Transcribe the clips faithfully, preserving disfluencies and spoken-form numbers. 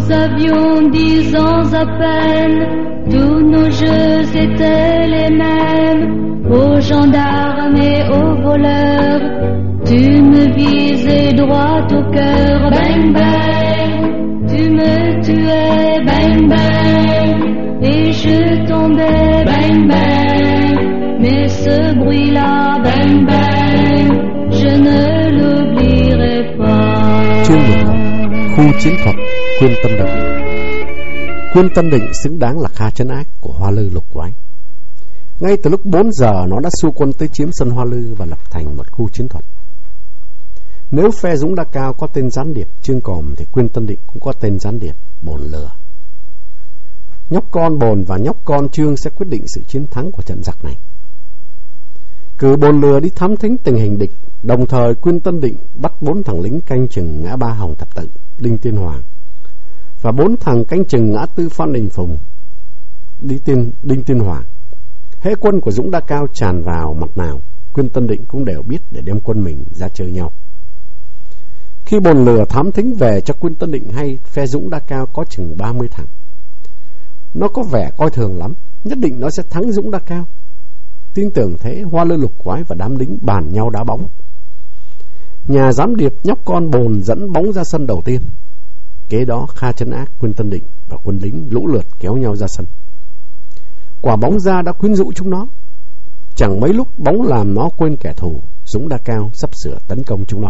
avions dix ans à peine, tous nos jeux étaient les mêmes. Aux gendarmes et aux voleurs, tu me visais droit au cœur. Bang bang, tu me tuais. Bang bang, et je tombais. Bang bang, mais ce bruit-là, bang bang, je ne l'oublierai pas. Chương mười một. Khu chiến thuật Khuyên Tân Định. Khuyên Tân Định xứng đáng là Kha Trấn Ác của Hoa Lư Lục Quái. Ngay từ lúc bốn giờ nó đã xua quân tới chiếm sân Hoa Lư và lập thành một khu chiến thuật. Nếu phe Dũng Đa Cao có tên gián điệp Trương Còm thì Khuyên Tân Định cũng có tên gián điệp Bồn Lừa. Nhóc con Bồn và nhóc con Trương sẽ quyết định sự chiến thắng của trận giặc này. Cử Bồn Lừa đi thám thính tình hình địch, đồng thời Khuyên Tân Định bắt bốn thằng lính canh chừng ngã ba Hồng Thập Tự, Đinh Tiên Hoàng, và bốn thằng canh chừng ngã tư Phan Đình Phùng, Đinh Tiên, Đinh Tiên Hoàng. Hễ quân của Dũng Đa Cao tràn vào mặt nào, Khuyên Tân Định cũng đều biết để đem quân mình ra chơi nhau. Khi Bồn Lừa thám thính về cho Khuyên Tân Định hay phe Dũng Đa Cao có chừng ba mươi thằng, nó có vẻ coi thường lắm, nhất định nó sẽ thắng Dũng Đa Cao. Tin tưởng thế, Hoa Lư Lục Quái và đám lính bàn nhau đá bóng. Nhà giám điệp nhóc con Bồn dẫn bóng ra sân đầu tiên. Kế đó Kha Trấn Ác, Khuyên Tân Định và quân lính lũ lượt kéo nhau ra sân. Quả bóng ra đã quyến rũ chúng nó. Chẳng mấy lúc bóng làm nó quên kẻ thù. Dũng Đa Cao sắp sửa tấn công chúng nó.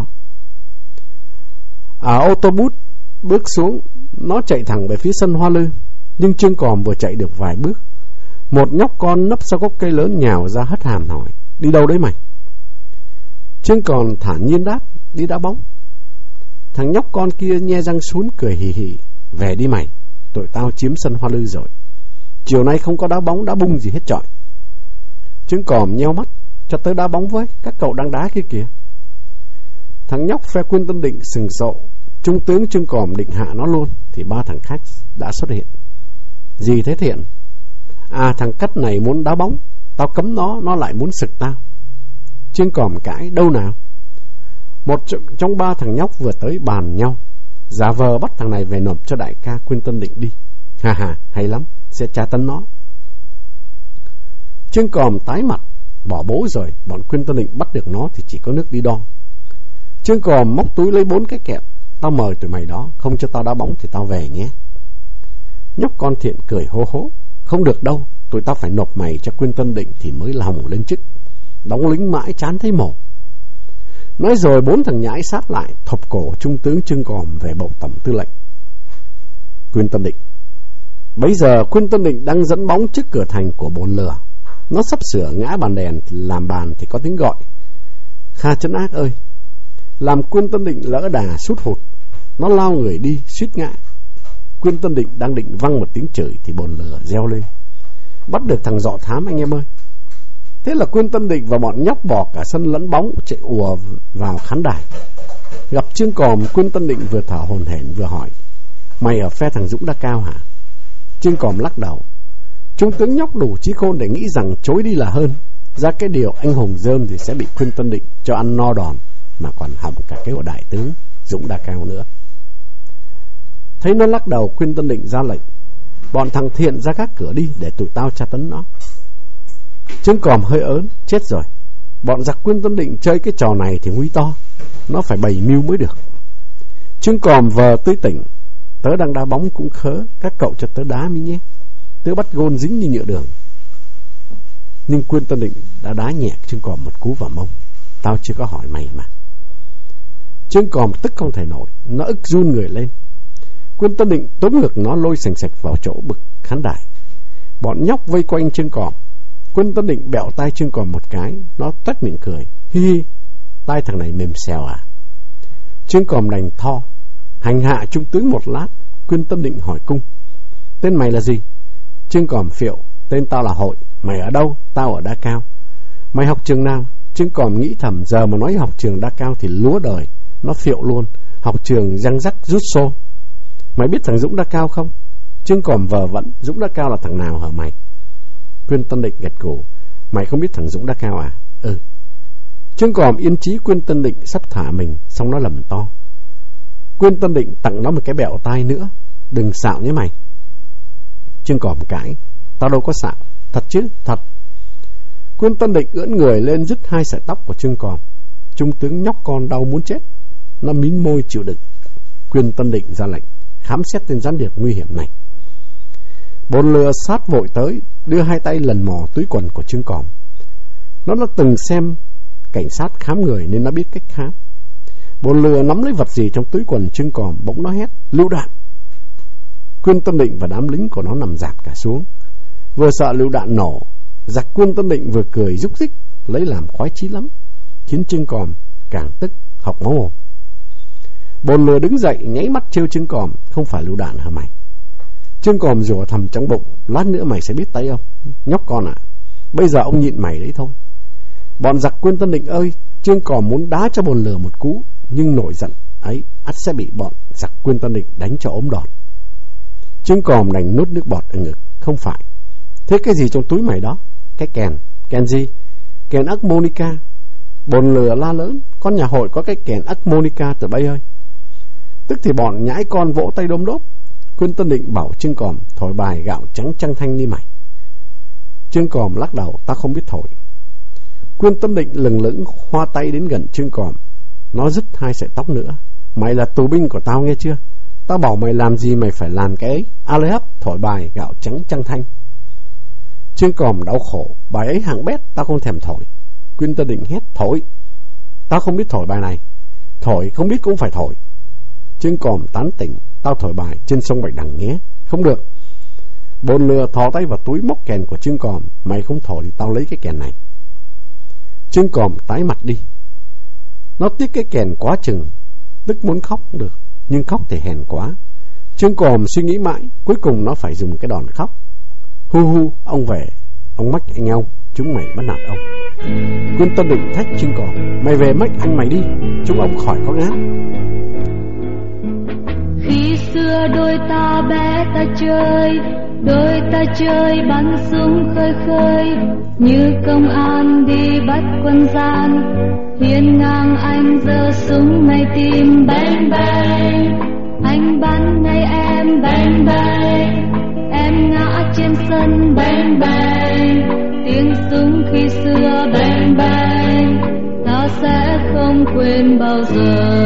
À, ô tô bút bước xuống, nó chạy thẳng về phía sân Hoa Lư. Nhưng Trương Còm vừa chạy được vài bước, một nhóc con nấp sau gốc cây lớn nhào ra hất hàm hỏi: đi đâu đấy mày? Trương Còm thản nhiên đáp: đi đá bóng. Thằng nhóc con kia nhe răng sún cười hì hì: về đi mày, tụi tao chiếm sân Hoa Lư rồi, chiều nay không có đá bóng đá bung gì hết trọi. Trương Còm nheo mắt: cho tới đá bóng với, các cậu đang đá kia kìa. Thằng nhóc phe Khuyên Tân Định sừng sộ. Trung tướng Trương Còm định hạ nó luôn thì ba thằng khác đã xuất hiện. Gì thế Thiện? À, thằng Cắt này muốn đá bóng, tao cấm nó, nó lại muốn sực tao. Trương Còm cãi: đâu nào? Một trong ba thằng nhóc vừa tới bàn nhau, giả vờ bắt thằng này về nộp cho đại ca Khuyên Tân Định đi. Hà hà, hay lắm, sẽ tra tấn nó. Trương Còm tái mặt: bỏ bố rồi, bọn Khuyên Tân Định bắt được nó thì chỉ có nước đi đo. Trương Còm móc túi lấy bốn cái kẹo: tao mời tụi mày đó, không cho tao đá bóng thì tao về nhé. Nhóc con Thiện cười hô hố: không được đâu, tụi tao phải nộp mày cho Khuyên Tân Định thì mới lòng lên chức. Đóng lính mãi chán thấy mổ. Nói rồi bốn thằng nhãi sát lại thọc cổ trung tướng Trương Còm về bộ tổng tư lệnh. Khuyên Tân Định. Bấy giờ Khuyên Tân Định đang dẫn bóng trước cửa thành của Bồn Lừa. Nó sắp sửa ngã bàn đèn làm bàn thì có tiếng gọi: Kha Trấn Ác ơi! Làm Khuyên Tân Định lỡ đà sút hụt, nó lao người đi suýt ngã. Khuyên Tân Định đang định văng một tiếng chửi thì Bồn Lừa reo lên: bắt được thằng dọ thám anh em ơi! Thế là Khuyên Tân Định và bọn nhóc bỏ cả sân lẫn bóng chạy ùa vào khán đài. Gặp Trương Còm, Khuyên Tân Định vừa thở hổn hển vừa hỏi: mày ở phe thằng Dũng Đa Cao hả? Trương Còm lắc đầu. Trung tướng nhóc đủ trí khôn để nghĩ rằng chối đi là hơn. Ra cái điều anh hùng dơm thì sẽ bị Khuyên Tân Định cho ăn no đòn, mà còn hỏng cả cái của đại tướng Dũng Đa Cao nữa. Thấy nó lắc đầu, Khuyên Tân Định ra lệnh: bọn thằng Thiện ra các cửa đi để tụi tao tra tấn nó. Trương Còm hơi ớn: chết rồi, bọn giặc Khuyên Tân Định chơi cái trò này thì nguy to, nó phải bày mưu mới được. Trương Còm vờ tươi tỉnh: tớ đang đá bóng cũng khớ, các cậu cho tớ đá mi nhé, tớ bắt gôn dính như nhựa đường. Nhưng Khuyên Tân Định đã đá nhẹ Trương Còm một cú vào mông: tao chưa có hỏi mày mà. Trương Còm tức không thể nổi, nó ức run người lên. Khuyên Tân Định túm ngực nó lôi sành sạch vào chỗ bực khán đài. Bọn nhóc vây quanh Trương Còm. Khuyên Tân Định bẹo tai Trương Còm một cái, nó toét miệng cười: hi hi, tai thằng này mềm xèo à? Trương Còm đành tho. Hành hạ trung tướng một lát, Khuyên Tân Định hỏi cung: tên mày là gì? Trương Còm phiệu: tên tao là Hội. Mày ở đâu? Tao ở Đa Cao. Mày học trường nào? Trương Còm nghĩ thầm, giờ mà nói học trường Đa Cao thì lúa đời. Nó phiệu luôn: học trường răng rắc rút xô. Mày biết thằng Dũng Đa Cao không? Trương Còm vờ vẩn: Dũng Đa Cao là thằng nào hả mày? Khuyên Tân Định gật gù: mày không biết thằng Dũng Đa Cao à? Ừ. Trương Còm yên chí Khuyên Tân Định sắp thả mình, xong nó lầm to. Khuyên Tân Định tặng nó một cái bẹo tai nữa. Đừng xạo nhé mày. Trương Còm cãi: Tao đâu có xạo. Thật chứ? Thật. Quyên Tân Định ưỡn người lên dứt hai sợi tóc của Trương Còm. Trung tướng nhóc con đau muốn chết. Nó mím môi chịu đựng. Quyên Tân Định ra lệnh khám xét tên gián điệp nguy hiểm này. Bồn lừa sát vội tới, đưa hai tay lần mò túi quần của Trương Còm. Nó đã từng xem cảnh sát khám người nên nó biết cách khám. Bồn lừa nắm lấy vật gì trong túi quần Trương Còm, bỗng nó hét: Lựu đạn! Quyên Tân Định và đám lính của nó nằm rạp cả xuống. Vừa sợ lựu đạn nổ, giặc Quyên Tân Định vừa cười rúc rích, lấy làm khoái chí lắm, khiến Trương Còm càng tức học máu mồm. Bồn lừa đứng dậy nháy mắt trêu Trương Còm: Không phải lựu đạn hả mày? Trương Còm rủa thầm trong bụng: Lát nữa mày sẽ biết tay ông, nhóc con ạ. À, bây giờ ông nhịn mày đấy thôi. Bọn giặc Quyên Tân Định ơi! Trương Còm muốn đá cho bồn lừa một cú, nhưng nổi giận ấy ắt sẽ bị bọn giặc Quyên Tân Định đánh cho ốm đòn. Trương Còm đành nuốt nước bọt ở ngực: Không phải. Thế cái gì trong túi mày đó? Cái kèn. Kèn gì? Kèn harmonica. Bồn lừa la lớn: Con nhà hội có cái kèn harmonica từ bây ơi. Tức thì bọn nhãi con vỗ tay đôm đốp. Quyên Tân Định bảo Trương Còm thổi bài gạo trắng trăng thanh đi mày. Trương Còm lắc đầu: Ta không biết thổi. Quyên Tân Định lừng lững hoa tay đến gần Trương Còm. Nó dứt hai sợi tóc nữa: Mày là tù binh của tao nghe chưa? Tao bảo mày làm gì mày phải làm cái ấy. A lê hấp, thổi bài gạo trắng trăng thanh. Trương Còm đau khổ: Bài ấy hạng bét, tao không thèm thổi. Quyên Tân Định hét: Thổi! Tao không biết thổi bài này. Thổi không biết cũng phải thổi. Trương Còm tán tỉnh: Tao thổi bài trên sông Bạch Đằng nhé. Không được. Bồn lừa thò tay vào túi móc kèn của Trương Còm: Mày không thổi thì tao lấy cái kèn này. Trương Còm tái mặt đi. Nó tiếc cái kèn quá chừng, tức muốn khóc cũng được, nhưng khóc thì hèn quá. Trương Còm suy nghĩ mãi, cuối cùng nó phải dùng cái đòn khóc. Hu hu, ông về, ông mách anh ông, chúng mày bắt nạt ông. Quyên Tân Định thách Trương Còm: Mày về mách anh mày đi, chúng ông khỏi có ngáp. Khi xưa đôi ta bé ta chơi, đôi ta chơi bắn súng khơi khơi, như công an đi bắt quân gian, hiên ngang anh giơ súng ngay tim. Bang bang, anh bắn ngay em. Bang bang, em ngã trên sân. Bang bang, tiếng súng khi xưa. Bang bang, ta sẽ không quên bao giờ.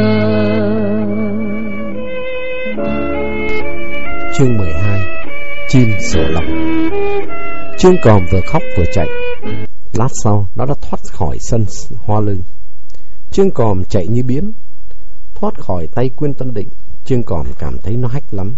Chương mười hai. Chim sổ lồng. Trương Còm vừa khóc vừa chạy. Lát sau nó đã thoát khỏi sân hoa lư. Trương Còm chạy như biến. Thoát khỏi tay Quyên Tân Định, Trương Còm cảm thấy nó hách lắm.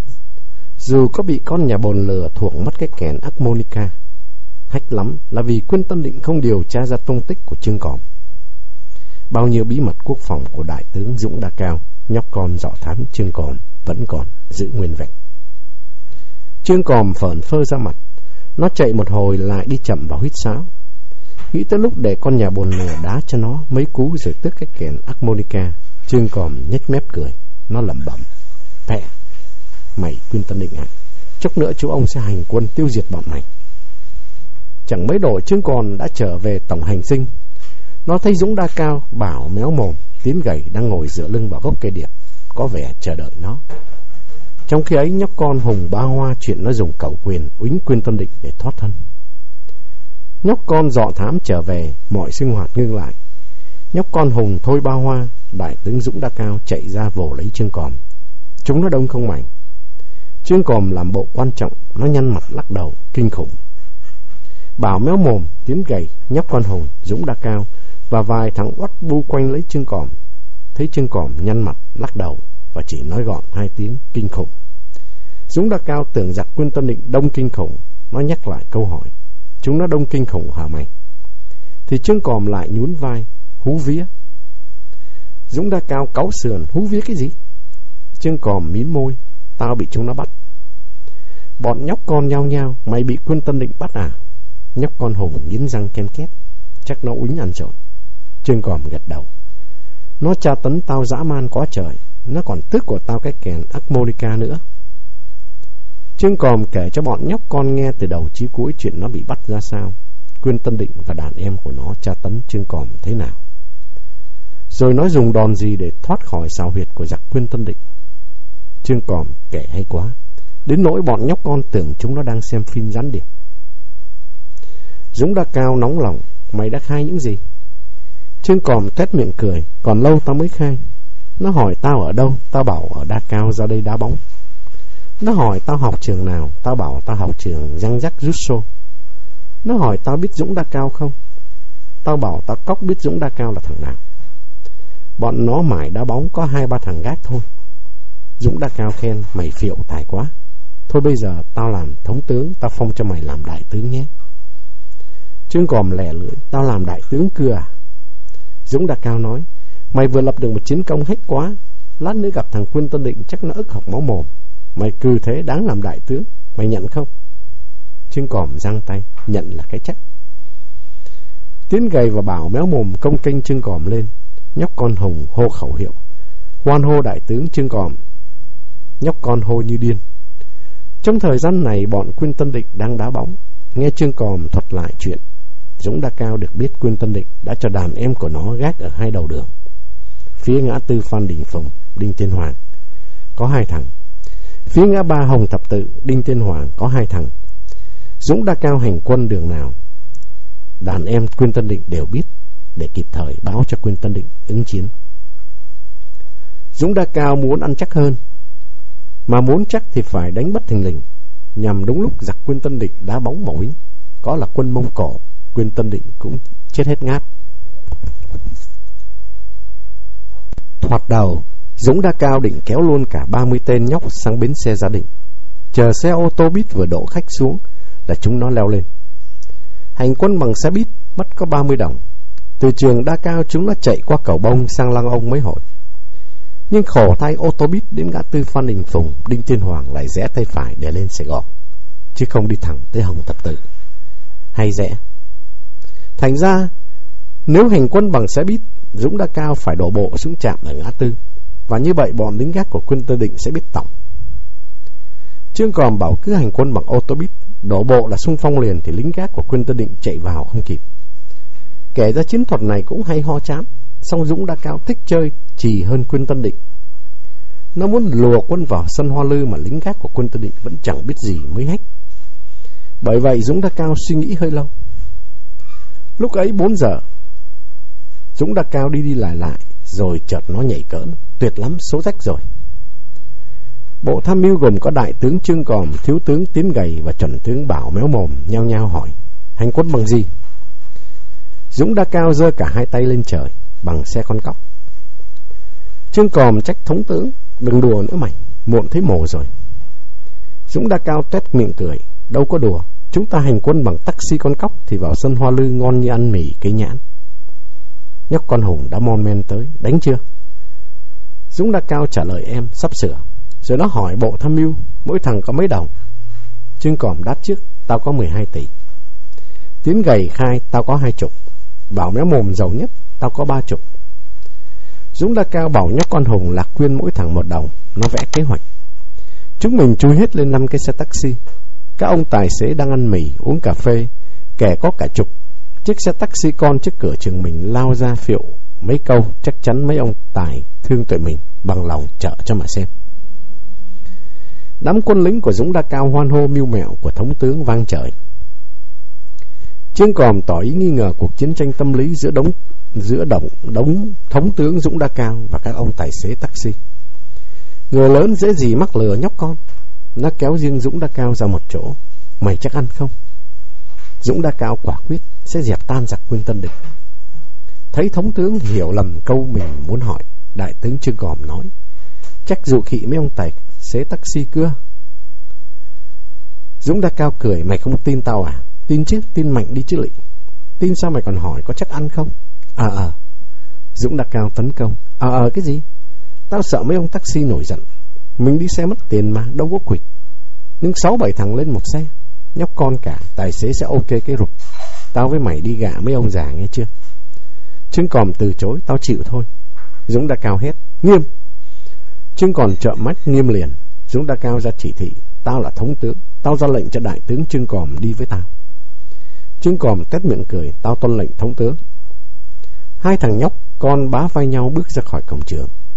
Dù có bị con nhà bồn lừa thuộc mất cái kèn harmonica, hách lắm là vì Quyên Tân Định không điều tra ra tung tích của Trương Còm. Bao nhiêu bí mật quốc phòng của đại tướng Dũng Đa Cao, nhóc con dọ thám Trương Còm vẫn còn giữ nguyên vẹn. Trương Còm phởn phơ ra mặt. Nó chạy một hồi lại đi chậm vào huýt sáo. Nghĩ tới lúc để con nhà bồn lừa đá cho nó mấy cú rồi tước cái kèn harmonica, Trương Còm nhếch mép cười. Nó lẩm bẩm: Mẹ, mày Quyên Tân Định ạ, chốc nữa chú ông sẽ hành quân tiêu diệt bọn mày. Chẳng mấy độ Trương Còm đã trở về tổng hành dinh. Nó thấy Dũng Đa Cao, Bảo méo mồm, Tiến gầy đang ngồi dựa lưng vào gốc cây điệp, có vẻ chờ đợi nó. Trong khi ấy, nhóc con Hùng Ba Hoa chuyện nó dùng cẩu quyền uýnh Quyên Tân Định để thoát thân. Nhóc con dọ thám trở về, mọi sinh hoạt ngưng lại. Nhóc con Hùng Thôi Ba Hoa, đại tướng Dũng Đa Cao chạy ra vồ lấy Trương Còm. Chúng nó đông không mảnh. Trương Còm làm bộ quan trọng, nó nhăn mặt lắc đầu kinh khủng. Bảo méo mồm, Tiến gầy, nhóc con Hùng, Dũng Đa Cao và vài thằng oắt bu quanh lấy Trương Còm. Thấy Trương Còm nhăn mặt lắc đầu và chỉ nói gọn hai tiếng kinh khủng. Dũng Đa Cao tưởng giặc Quyên Tân Định đông kinh khủng, nó nhắc lại câu hỏi: Chúng nó đông kinh khủng hả mày? Thì Trương Còm lại nhún vai: Hú vía. Dũng Đa Cao cáu sườn: Hú vía cái gì? Trương Còm mím môi: Tao bị chúng nó bắt. Bọn nhóc con nhao nhao: Mày bị Quyên Tân Định bắt à? Nhóc con Hùng nghiến răng ken két: Chắc nó uýnh ăn rồi. Trương Còm gật đầu: Nó tra tấn tao dã man quá trời, nó còn tước của tao cái kèn harmonica nữa. Trương Còm kể cho bọn nhóc con nghe từ đầu chí cuối chuyện nó bị bắt ra sao, Quyên Tân Định và đàn em của nó tra tấn Trương Còm thế nào, rồi nó dùng đòn gì để thoát khỏi xào huyệt của giặc Quyên Tân Định. Trương Còm kể hay quá, đến nỗi bọn nhóc con tưởng chúng nó đang xem phim gián điệp. Dũng Đa Cao nóng lòng: Mày đã khai những gì? Trương Còm tuét miệng cười: Còn lâu tao mới khai. Nó hỏi tao ở đâu, tao bảo ở Đa Cao ra đây đá bóng. Nó hỏi tao học trường nào, tao bảo tao học trường Jean-Jacques Rousseau. Nó hỏi tao biết Dũng Đa Cao không, tao bảo tao cóc biết Dũng Đa Cao là thằng nào. Bọn nó mải đá bóng có hai ba thằng gác thôi. Dũng Đa Cao khen: Mày phiệu tài quá. Thôi bây giờ tao làm thống tướng, tao phong cho mày làm đại tướng nhé. Trương Còm lẻ lưỡi: Tao làm đại tướng cưa à? Dũng Đa Cao nói: Mày vừa lập được một chiến công hết quá, lát nữa gặp thằng Quân Tân Định chắc nó ức học máu mồm. Mày cừ thế đáng làm đại tướng, mày nhận không? Trương Còm giang tay: Nhận là cái chắc. Tiến Gầy và Bảo méo mồm công kênh Trương Còm lên. Nhóc con Hùng hô khẩu hiệu: Hoan hô đại tướng Trương Còm. Nhóc con hô như điên. Trong thời gian này, bọn Quân Tân Định đang đá bóng. Nghe Trương Còm thuật lại chuyện, Dũng Đa Cao được biết Quân Tân Định đã cho đàn em của nó gác ở hai đầu đường, phía ngã tư Phan Đình Phùng, Đinh Tiên Hoàng có hai thằng, phía ngã ba Hồng Thập Tự, Đinh Tiên Hoàng có hai thằng. Dũng Đa Cao hành quân đường nào, đàn em Quân Tân Định đều biết, để kịp thời báo cho Quân Tân Định ứng chiến. Dũng Đa Cao muốn ăn chắc hơn, mà muốn chắc thì phải đánh bất thình lình, nhằm đúng lúc giặc Quân Tân Định đá bóng mỏi, có là quân Mông Cổ, Quân Tân Định cũng chết hết ngáp. Thoạt đầu, Dũng Đa Cao định kéo luôn cả ba mươi tên nhóc sang bến xe Gia Định. Chờ xe ô tô buýt vừa đổ khách xuống là chúng nó leo lên. Hành quân bằng xe buýt mất có ba mươi đồng. Từ trường Đa Cao chúng nó chạy qua cầu Bông sang Lăng Ông mấy hồi. Nhưng khổ thay, ô tô buýt đến ngã tư Phan Đình Phùng, Đinh Tiên Hoàng lại rẽ tay phải để lên Sài Gòn, chứ không đi thẳng tới Hồng Thập Tự hay rẽ. Thành ra nếu hành quân bằng xe buýt, Dũng Đa Cao phải đổ bộ xuống trạm ở ngã tư, và như vậy bọn lính gác của Quân Tân Định sẽ biết tổng. Trương Còm bảo cứ hành quân bằng ô tô buýt, đổ bộ là xung phong liền, thì lính gác của Quân Tân Định chạy vào không kịp. Kể ra chiến thuật này cũng hay ho chán, song Dũng Đa Cao thích chơi chì hơn Quân Tân Định. Nó muốn lùa quân vào sân Hoa Lư mà lính gác của Quân Tân Định vẫn chẳng biết gì mới hách. Bởi vậy Dũng Đa Cao suy nghĩ hơi lâu. Lúc ấy bốn giờ, Dũng Đa Cao đi đi lại lại, rồi chợt nó nhảy cỡn: Tuyệt lắm, số rách rồi. Bộ tham mưu gồm có đại tướng Trương Còm, thiếu tướng Tiến Gầy và chuẩn tướng Bảo méo mồm nhao nhao hỏi: Hành quân bằng gì? Dũng Đa Cao giơ cả hai tay lên trời: Bằng xe con cóc. Trương Còm trách thống tướng: Đừng đùa nữa mày, muộn thấy mồ rồi. Dũng Đa Cao tuét miệng cười: Đâu có đùa, chúng ta hành quân bằng taxi con cóc thì vào sân Hoa Lư ngon như ăn mì cây nhãn. Nhóc con Hùng đã mon men tới: Đánh chưa? Dũng Đa Cao trả lời: Em sắp sửa. Rồi nó hỏi bộ tham mưu: Mỗi thằng có mấy đồng? Trương Còm đáp trước: Tao có mười hai tỷ. Tiến Gầy khai: Tao có hai chục. Bảo méo mồm giàu nhất: Tao có ba chục. Dũng Đa Cao bảo nhóc con Hùng Lạc Quyên mỗi thằng một đồng. Nó vẽ kế hoạch: Chúng mình chui hết lên năm cái xe taxi. Các ông tài xế đang ăn mì, uống cà phê, kẻ có cả chục. Chiếc xe taxi con trước cửa trường mình lao ra phiệu mấy câu, chắc chắn mấy ông tài thương tụi mình bằng lòng chở cho mà xem. Đám quân lính của Dũng Đa Cao hoan hô mưu mẹo của thống tướng vang trời. Trương Còm tỏ ý nghi ngờ cuộc chiến tranh tâm lý giữa đống giữa đống, đống thống tướng Dũng Đa Cao và các ông tài xế taxi. Người lớn dễ gì mắc lừa nhóc con. Nó kéo riêng Dũng Đa Cao ra một chỗ: Mày chắc ăn không? Dũng Đa Cao quả quyết sẽ dẹp tan giặc Quân Tân Định. Thấy thống tướng hiểu lầm câu mình muốn hỏi, đại tướng Trương Còm nói: Chắc dụ khị mấy ông tài xế taxi cưa. Dũng Đa Cao cười: Mày không tin tao à? Tin chứ, tin mạnh đi chứ lị. Tin sao mày còn hỏi có chắc ăn không? Ờ ờ. Dũng Đa Cao tấn công: Ờ ờ cái gì? Tao sợ mấy ông taxi nổi giận. Mình đi xe mất tiền mà, đâu có quỵt. Nhưng sáu bảy thằng lên một xe, nhóc con cả, tài xế sẽ ok cái rụt. Tao với mày đi gạ mấy ông già nghe chưa? Trương Còm từ chối: Tao chịu thôi. Dũng Đa Cao hét: Nghiêm! Trương Còm trợn mắt nghiêm liền. Dũng Đa Cao ra chỉ thị: Tao là thống tướng, tao ra lệnh cho đại tướng Trương Còm đi với tao. Trương Còm tét miệng cười: Tao tuân lệnh thống tướng. Hai thằng nhóc con bá vai nhau bước ra khỏi cổng trường.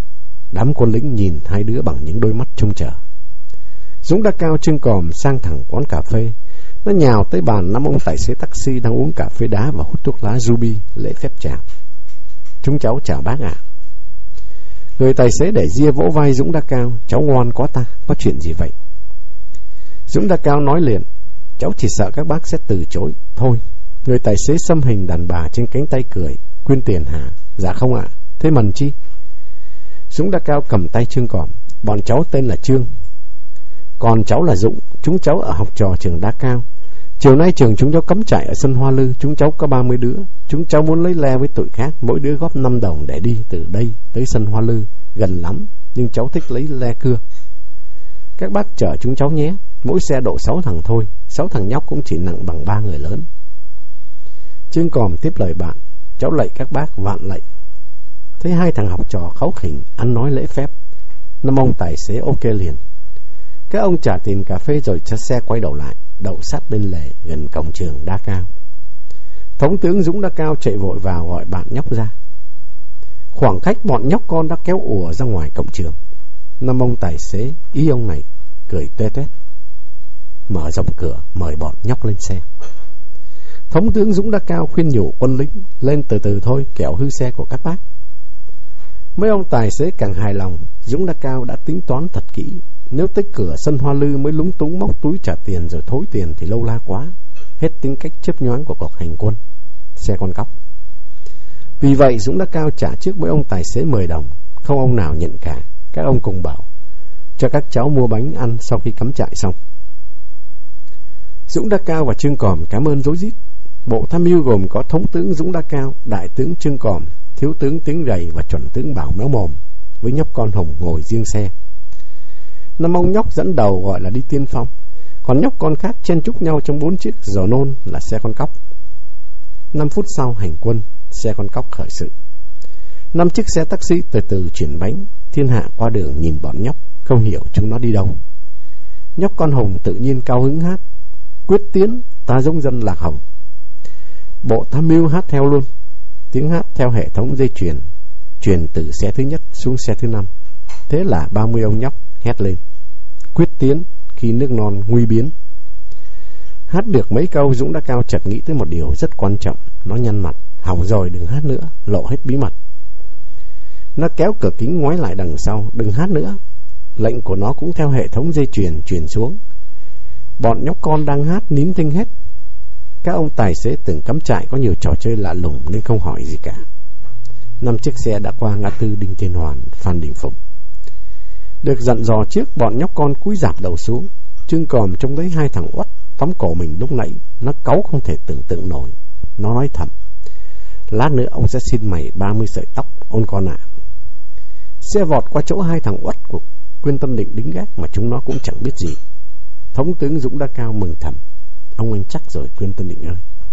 Đám quân lính nhìn hai đứa bằng những đôi mắt trông chờ. Dũng đã cao chân còm sang thẳng quán cà phê. Nó nhào tới bàn năm ông tài xế taxi đang uống cà phê đá và hút thuốc lá ruby, lễ phép chào. Chúng cháu chào bác ạ. À. Người tài xế để ria vỗ vai Dũng đã cao. Cháu ngoan quá ta, có chuyện gì vậy? Dũng đã cao nói liền, cháu chỉ sợ các bác sẽ từ chối. Thôi. Người tài xế xăm hình đàn bà trên cánh tay cười. Quyên tiền hả? Dạ không ạ. À. Thế mần chi? Dũng đã cao cầm tay Trương còm. Bọn cháu tên là Trương, còn cháu là Dũng. Chúng cháu ở học trò trường Đa Cao. Chiều nay trường chúng cháu cắm trại ở sân Hoa Lư. Chúng cháu có ba mươi đứa. Chúng cháu muốn lấy le với tụi khác, mỗi đứa góp năm đồng để đi từ đây tới sân Hoa Lư. Gần lắm, nhưng cháu thích lấy le cưa. Các bác chở chúng cháu nhé. Mỗi xe độ sáu thằng thôi. Sáu thằng nhóc cũng chỉ nặng bằng ba người lớn. Trương còm tiếp lời bạn. Cháu lạy các bác vạn lạy. Thấy hai thằng học trò kháu khỉnh, ăn nói lễ phép. Năm ông tài xế ok liền. Các ông trả tiền cà phê rồi cho xe quay đầu lại, đậu sát bên lề gần cổng trường Đa Cao. Thống tướng Dũng Đa Cao chạy vội vào gọi bạn nhóc ra. Khoảng khách bọn nhóc con đã kéo ùa ra ngoài cổng trường. Năm ông tài xế ý ông này cười toe toét, mở rộng cửa mời bọn nhóc lên xe. Thống tướng Dũng Đa Cao khuyên nhủ quân lính lên từ từ thôi, kẻo hư xe của các bác. Mấy ông tài xế càng hài lòng. Dũng Đa Cao đã tính toán thật kỹ. Nếu tới cửa sân Hoa Lư mới lúng túng móc túi trả tiền rồi thối tiền thì lâu la quá. Hết tính cách chớp nhoáng của cuộc hành quân xe con cóc. Vì vậy Dũng Đa Cao trả trước với ông tài xế mười đồng. Không ông nào nhận cả. Các ông cùng bảo cho các cháu mua bánh ăn sau khi cắm trại xong. Dũng Đa Cao và Trương còm cảm ơn rối rít. Bộ tham mưu gồm có thống tướng Dũng Đa Cao, đại tướng Trương còm, thiếu tướng Tiếng Rầy và chuẩn tướng Bảo Méo Mồm, với nhóc con Hùng ngồi riêng xe. Năm ông nhóc dẫn đầu gọi là đi tiên phong, còn nhóc con khác chen chúc nhau trong bốn chiếc giò nôn là xe con cóc. Năm phút sau hành quân, xe con cóc khởi sự. Năm chiếc xe taxi từ từ chuyển bánh. Thiên Hạ qua đường nhìn bọn nhóc, không hiểu chúng nó đi đâu. Nhóc con Hùng tự nhiên cao hứng hát: quyết tiến, ta giống dân Lạc Hồng. Bộ tham mưu hát theo luôn. Tiếng hát theo hệ thống dây chuyền, truyền từ xe thứ nhất xuống xe thứ năm. Thế là ba mươi ông nhóc hét lên: quyết tiến khi nước non nguy biến. Hát được mấy câu, Dũng Đa Cao chợt nghĩ tới một điều rất quan trọng. Nó nhăn mặt: hỏng rồi, đừng hát nữa, lộ hết bí mật. Nó kéo cửa kính ngoái lại đằng sau: đừng hát nữa. Lệnh của nó cũng theo hệ thống dây chuyền truyền xuống. Bọn nhóc con đang hát nín thinh hết. Các ông tài xế từng cắm trại có nhiều trò chơi lạ lùng nên không hỏi gì cả. Năm chiếc xe đã qua ngã tư Đinh Tiên Hoàn, Phan Đình Phùng. Được dặn dò trước, bọn nhóc con cúi rạp đầu xuống. Trương còm trông thấy hai thằng uất tóm cổ mình lúc nãy, nó cáu không thể tưởng tượng nổi. Nó nói thầm: lát nữa ông sẽ xin mày ba mươi sợi tóc, ôn con ạ. À. Xe vọt qua chỗ hai thằng uất của Quyên Tân Định đứng gác mà chúng nó cũng chẳng biết gì. Thống tướng Dũng Đa Cao mừng thầm: ông anh chắc rồi Quyên Tân Định ơi.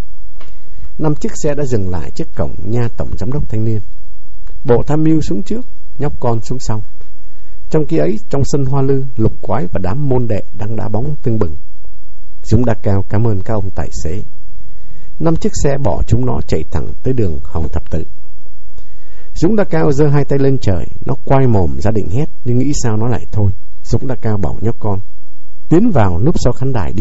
Năm chiếc xe đã dừng lại trước cổng nha tổng giám đốc thanh niên. Bộ tham mưu xuống trước, nhóc con xuống sau. Trong khi ấy, trong sân Hoa Lư, Lục Quái và đám môn đệ đang đá bóng tưng bừng. Dũng Đa Cao cảm ơn các ông tài xế. Năm chiếc xe bỏ chúng nó chạy thẳng tới đường Hồng Thập Tự. Dũng Đa Cao giơ hai tay lên trời. Nó quay mồm ra định hét, nhưng nghĩ sao nó lại thôi. Dũng Đa Cao bảo nhóc con: tiến vào núp sau khán đài đi.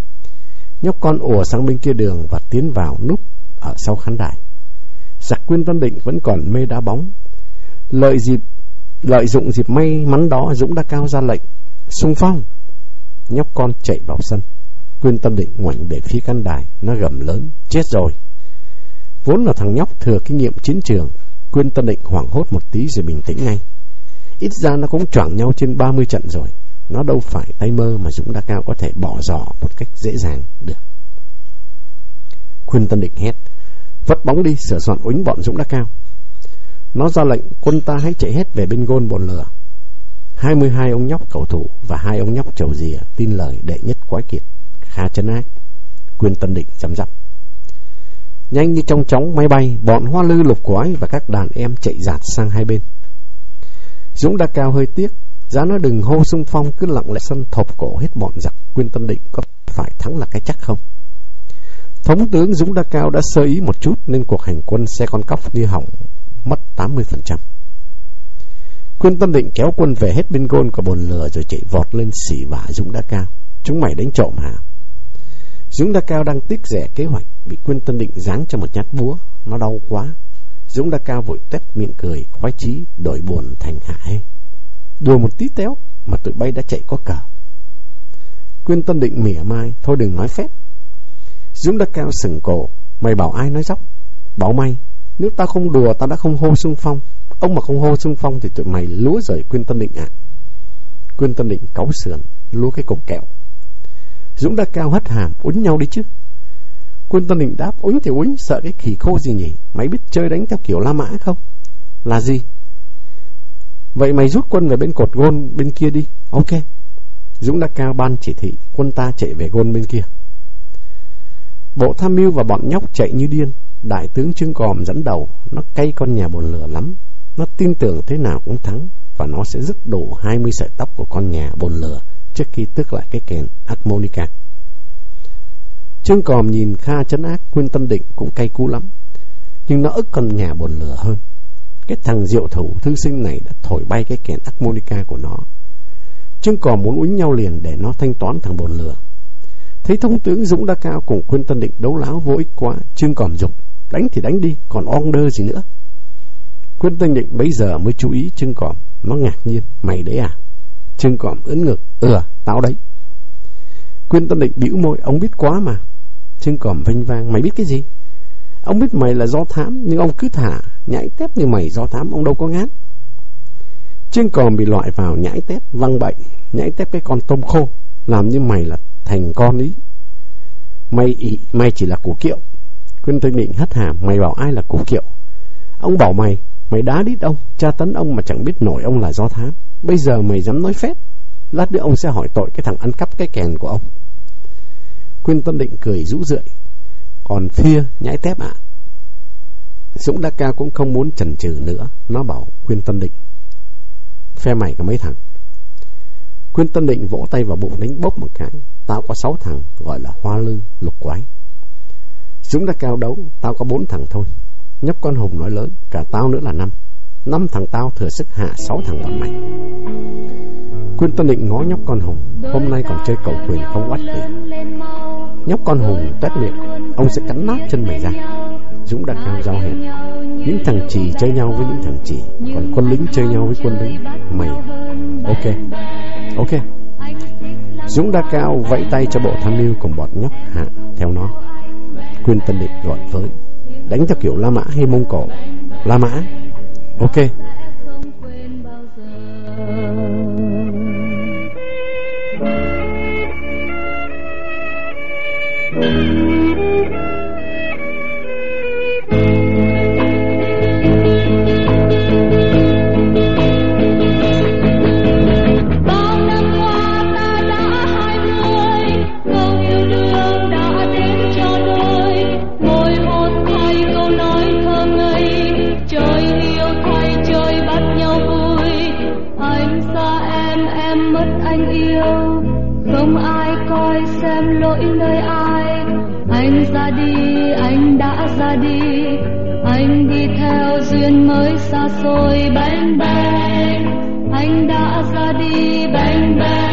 Nhóc con ùa sang bên kia đường và tiến vào núp ở sau khán đài. Giặc Quyên Tân Định vẫn còn mê đá bóng. Lợi dịp lợi dụng dịp may mắn đó, Dũng Đa Cao ra lệnh: xung phong. Nhóc con chạy vào sân. Quyên Tân Định ngoảnh về phía khán đài. Nó gầm lớn: chết rồi. Vốn là thằng nhóc thừa kinh nghiệm chiến trường, Quyên Tân Định hoảng hốt một tí rồi bình tĩnh ngay. Ít ra nó cũng choảng nhau trên ba mươi trận rồi. Nó đâu phải tay mơ mà Dũng Đa Cao có thể bỏ giỏ một cách dễ dàng được. Quyên Tân Định hét: vất bóng đi, sửa soạn uýnh bọn Dũng Đa Cao. Nó ra lệnh quân ta hãy chạy hết về bên gôn bồn lửa. Hai mươi hai ông nhóc cầu thủ và hai ông nhóc trầu rìa tin lời đệ nhất quái kiệt Kha Trấn Ác. Quyên Tân Định răm rắp: nhanh như trong chóng máy bay, bọn Hoa Lư, Lục Quái và các đàn em chạy dạt sang hai bên. Dũng Đa Cao hơi tiếc, giá nó đừng hô xung phong, cứ lặng lẽ sân thộp cổ hết bọn giặc Quyên Tân Định có phải thắng là cái chắc không. Thống tướng Dũng Đa Cao đã sơ ý một chút nên cuộc hành quân xe con cóc đi hỏng mất tám mươi phần trăm. Quyên Tân Định kéo quân về hết bên gôn của bồn lửa rồi chạy vọt lên xỉ vả Dũng Đa Cao. Chúng mày đánh trộm hả? Dũng Đa Cao đang tiếc rẻ kế hoạch, bị Quyên Tân Định giáng cho một nhát búa. Nó đau quá. Dũng Đa Cao vội tuét miệng cười khoái chí, đổi buồn thành hả hê. Đùa một tí téo mà tụi bay đã chạy có cờ. Quyên Tân Định mỉa mai, thôi đừng nói phép. Dũng Đa Cao sừng cổ, mày bảo ai nói dóc? Bảo mày, nếu tao không đùa tao đã không hô xung phong. Ông mà không hô xung phong thì tụi mày lúa rời Quyên Tân Định ạ. À. Quyên Tân Định cáu sườn, lúa cái cục kẹo. Dũng Đa Cao hất hàm, uốn nhau đi chứ. Quyên Tân Định đáp, uốn thì uốn, sợ cái khỉ khô gì nhỉ? Mày biết chơi đánh theo kiểu La Mã không? Là gì? Vậy mày rút quân về bên cột gôn bên kia đi. Ok. Dũng Đa Cao ban chỉ thị, quân ta chạy về gôn bên kia. Bộ tham mưu và bọn nhóc chạy như điên. Đại tướng Trương Còm dẫn đầu. Nó cay con nhà bồn lửa lắm. Nó tin tưởng thế nào cũng thắng, và nó sẽ dứt đổ hai mươi sợi tóc của con nhà bồn lửa trước khi tước lại cái kèn harmonica. Trương Còm nhìn Kha trấn ác Quyên Tân Định cũng cay cú lắm, nhưng nó ức con nhà bồn lửa hơn. Cái thằng diệu thủ thư sinh này đã thổi bay cái kèn harmonica của nó. Trương Còm muốn uýnh nhau liền để nó thanh toán thằng bồn lửa. Thấy thống tướng Dũng Đa Cao cùng Quyên Tân Định đấu láo vô ích quá, Trương Còm giục, đánh thì đánh đi, còn order gì nữa. Quyên Tân Định bấy giờ mới chú ý Trương Còm. Nó ngạc nhiên, mày đấy à? Trương Còm ưỡn ngực, ừ, tao đấy. Quyên Tân Định bĩu môi, ông biết quá mà. Trương Còm vênh vang, mày biết cái gì? Ông biết mày là do thám, nhưng ông cứ thả nhãi tép như mày do thám, ông đâu có ngán. Trương Còm bị loại vào nhãi tép, văng bệnh, nhãi tép cái con tôm khô, làm như mày là thành con ý. Mày ý, mày chỉ là củ kiệu. Quyên Tân Định hất hàm, mày bảo ai là củ kiệu? Ông bảo mày, mày đá đít ông, tra tấn ông mà chẳng biết nổi ông là do thám. Bây giờ mày dám nói phép, lát nữa ông sẽ hỏi tội cái thằng ăn cắp cái kèn của ông. Quyên Tân Định cười rũ rượi, còn phia nhãi tép ạ. À? Dũng Đa Cao cũng không muốn chần chừ nữa. Nó bảo Quyên Tân Định, phe mày có mấy thằng? Quyên Tân Định vỗ tay vào bụng đánh bốp một cái, tao có sáu thằng, gọi là Hoa Lư, Lục Quái. Dũng Đa Cao đấu, tao có bốn thằng thôi. Nhóc con Hùng nói lớn, cả tao nữa là năm. Năm thằng tao thừa sức hạ sáu thằng bọn mày. Quyên Tân Định ngó nhóc con Hùng, hôm nay còn chơi cẩu quyền không oắt gì. Nhóc con Hùng toét miệng, ông sẽ cắn nát chân mày ra. Dũng Đa Cao giao hẹn, những thằng chì chơi nhau với những thằng chì, còn quân lính chơi nhau với quân lính. Mày ok, ok. Dũng Đa Cao vẫy tay cho bộ tham mưu cùng bọn nhóc hạ theo nó. Quyên Tân Định gọi với, đánh theo kiểu La Mã hay Mông Cổ? La Mã. Ok. Anh đi theo duyên mới xa xôi, bánh bánh anh đã ra đi bánh bánh.